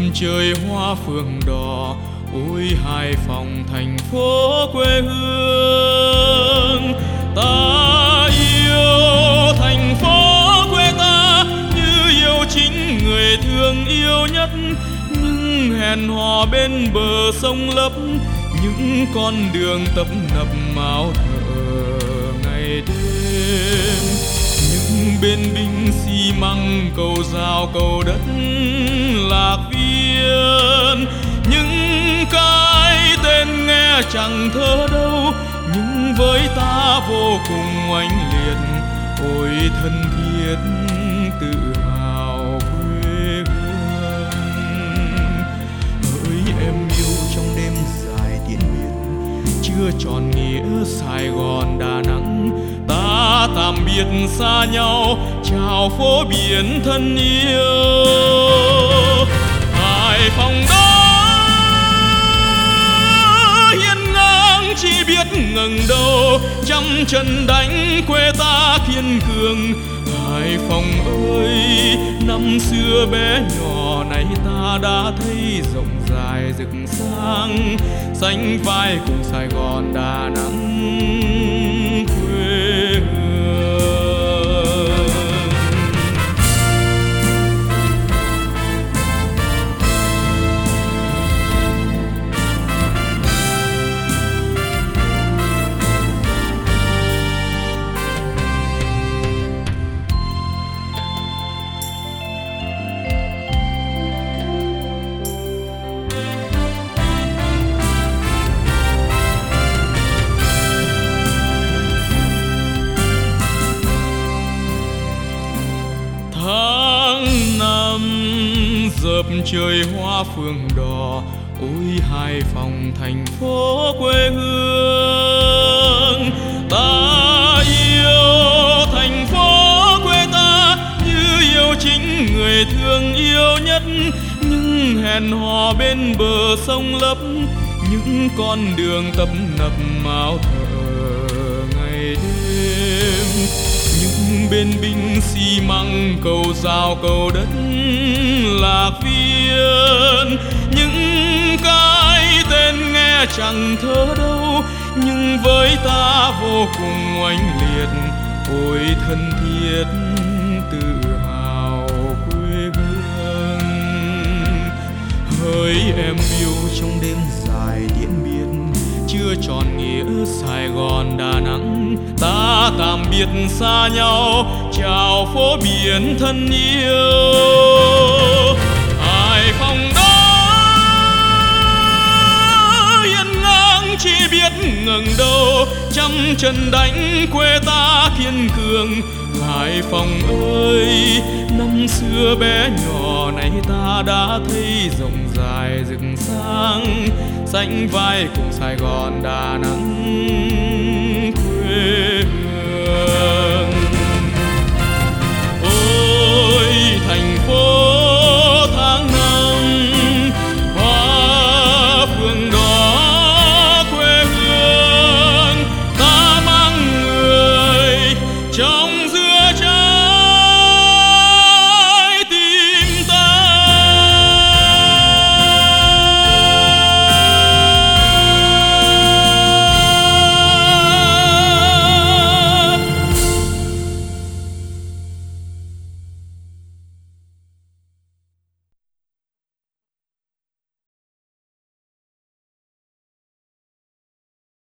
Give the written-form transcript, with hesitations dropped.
trời hoa phượng đỏ, ôi Hải Phòng thành phố quê hương. Ta yêu thành phố quê ta như yêu chính người thương yêu nhất, nhưng hẹn hò bên bờ sông lấp, những con đường tấp nập máu thở ngày đêm. Những bên binh xi măng cầu rào cầu đất Lạc Viên, những cái tên nghe chẳng thơ đâu, nhưng với ta vô cùng oanh liệt. Ôi thân thiết tự hào quê hương. Hỡi em yêu trong đêm dài tiễn biệt, chưa tròn nghĩa Sài Gòn Đà Nẵng. Ta tạm biệt xa nhau, chào phố biển thân yêu. Hải Phòng đó hiên ngang chỉ biết ngẩng đầu, trăm trận đánh quê ta kiên cường. Hải Phòng ơi, năm xưa bé nhỏ này ta đã thấy rộng dài rực sáng, sánh vai cùng Sài Gòn Đà Nẵng quê hương. Tháng năm dợp trời hoa phượng đỏ, ôi Hải Phòng thành phố quê hương. Ta yêu thành phố quê ta như yêu chính người thương yêu nhất, nhưng hẹn hò bên bờ sông lấp, những con đường tấp nập máu thở ngày đêm. Những bên binh xi măng cầu rào cầu đất Lạc Viên, những cái tên nghe chẳng thơ đâu, nhưng với ta vô cùng oanh liệt. Ôi thân thiết tự hào quê hương. Hỡi em yêu trong đêm dài tiễn biệt, chưa tròn nghĩa Sài Gòn Đà Nẵng. Ta tạm biệt xa nhau, chào phố biển thân yêu. Hải Phòng đó hiên ngang chỉ biết ngẩng đầu, trăm trận đánh quê ta kiên cường. Hải Phòng ơi, năm xưa bé nhỏ này ta đã thấy rộng dài rực sáng, sánh vai cùng Sài Gòn Đà Nẵng